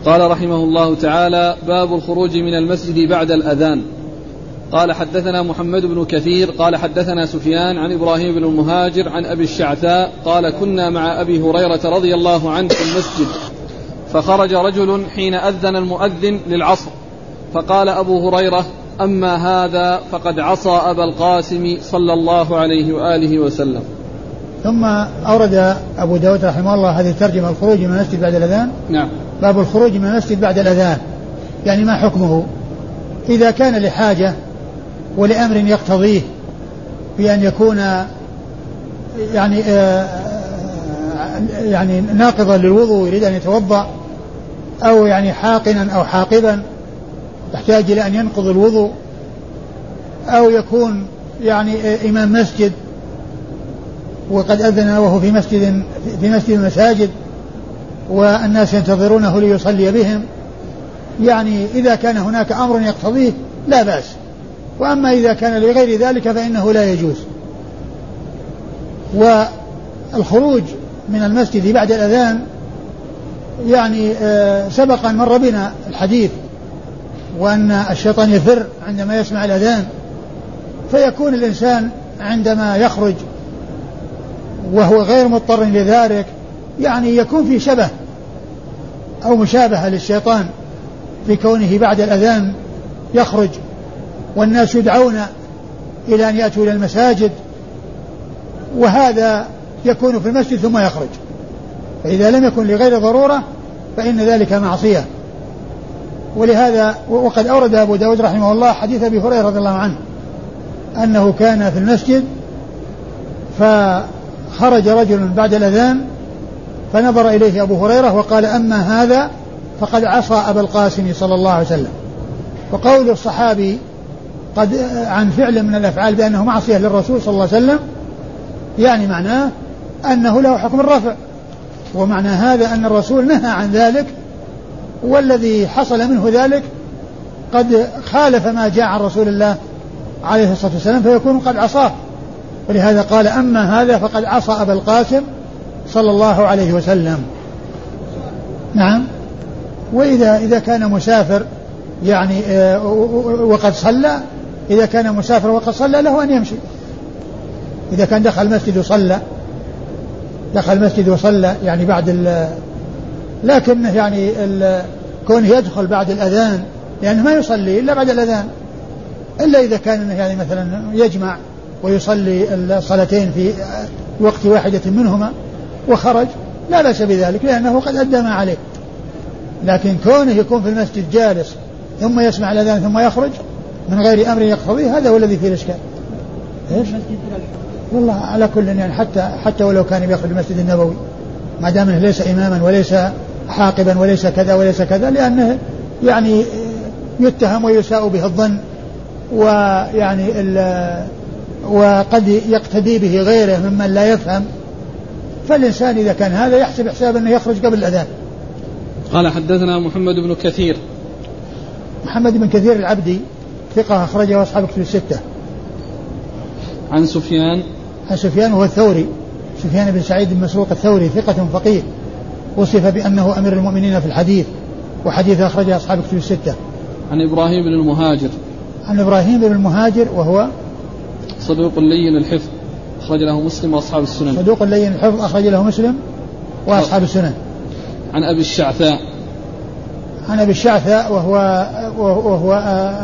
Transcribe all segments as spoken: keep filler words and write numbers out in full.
قال رحمه الله تعالى: باب الخروج من المسجد بعد الأذان. قال: حدثنا محمد بن كثير قال حدثنا سفيان عن إبراهيم بن المهاجر عن أبي الشعثاء قال: كنا مع أبي هريرة رضي الله عنه في المسجد، فخرج رجل حين أذن المؤذن للعصر، فقال أبو هريرة: أما هذا فقد عصى أبا القاسم صلى الله عليه وآله وسلم. ثم أورد أبو داود رحمه الله هذه الترجمة: الخروج من المسجد بعد الأذان. نعم. باب الخروج من المسجد بعد الأذان، يعني ما حكمه إذا كان لحاجة ولأمر يقتضيه بأن يكون يعني آه يعني ناقضا للوضوء، يريد أن يتوضأ، أو يعني حاقنا أو حاقبا يحتاج إلى أن ينقض الوضوء، أو يكون يعني إمام مسجد وقد أذن وهو في مسجد في مسجد المساجد والناس ينتظرونه ليصلي بهم، يعني إذا كان هناك أمر يقتضيه لا بأس، وأما إذا كان لغير ذلك فإنه لا يجوز. والخروج من المسجد بعد الأذان يعني سبق أن مر بنا الحديث، وأن الشيطان يفر عندما يسمع الأذان، فيكون الإنسان عندما يخرج وهو غير مضطر لذلك يعني يكون في شبه أو مشابهة للشيطان في كونه بعد الأذان يخرج والناس يدعون إلى أن يأتوا إلى المساجد، وهذا يكون في المسجد ثم يخرج، فإذا لم يكن لغير ضرورة فإن ذلك معصية. ولهذا وقد أورد أبو داود رحمه الله حديث أبي هريرة رضي الله عنه أنه كان في المسجد فخرج رجل بعد الأذان فنظر إليه أبو هريرة وقال: أما هذا فقد عصى أبا القاسم صلى الله عليه وسلم. وقول الصحابي قد عن فعل من الأفعال بأنه معصية للرسول صلى الله عليه وسلم يعني معناه أنه له حكم الرفع، ومعنى هذا أن الرسول نهى عن ذلك، والذي حصل منه ذلك قد خالف ما جاء عن رسول الله عليه الصلاة والسلام فيكون قد عصاه. ولهذا قال: أما هذا فقد عصى أبا القاسم صلى الله عليه وسلم. نعم. وإذا إذا كان مسافر يعني وقد صلى، إذا كان مسافر وقد صلى له أن يمشي، إذا كان دخل المسجد وصلى دخل المسجد وصلى يعني بعد ال لكن يعني كونه يدخل بعد الأذان لأنه ما يصلي إلا بعد الأذان، إلا إذا كان يعني مثلا يجمع ويصلي الصلاتين في وقت واحدة منهما وخرج لا بأس بذلك لأنه قد أدى ما عليه. لكن كونه يكون في المسجد جالس ثم يسمع الأذان ثم يخرج من غير أمر يقتضيه، هذا هو الذي فيه الإشكال. إيش؟ والله على كل يعني حتى حتى ولو كان يخرج المسجد النبوي ما دام انه ليس إماما وليس حاقبا وليس كذا وليس كذا، لأنه يعني يتهم ويساء به الظن، ويعني وقد يقتدي به غيره ممن لا يفهم، فالإنسان إذا كان هذا يحسب حساب أنه يخرج قبل الأذان. قال: حدثنا محمد بن كثير. محمد بن كثير العبدي ثقة أخرجه أصحاب كتب الستة. عن سفيان. عن سفيان وهو الثوري، سفيان بن سعيد بن مسروق الثوري ثقة فقيه، وصف بأنه أمير المؤمنين في الحديث، وحديث أخرجه أصحاب كتب الستة. عن إبراهيم بن المهاجر. عن إبراهيم بن المهاجر وهو صدوق لين الحفظ أخرج له مسلم وأصحاب السنن. صدوق لين الحفظ أخرج له مسلم وأصحاب السنن. عن أبي الشعثاء. عن أبي الشعثاء وهو وهو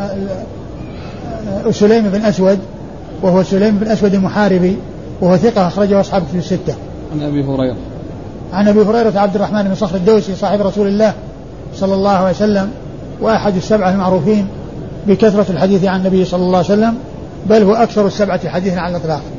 سليم بن أسود، وهو سليم بن أسود المحاربي، وهو ثقة أخرجه أصحاب في الستة. عن أبي هريرة. عن أبي هريرة عبد الرحمن بن صخر الدوسي صاحب رسول الله صلى الله عليه وسلم، وأحد السبعة المعروفين بكثرة الحديث عن النبي صلى الله عليه وسلم، بل هو أكثر السبعة حديثا على الإطلاق.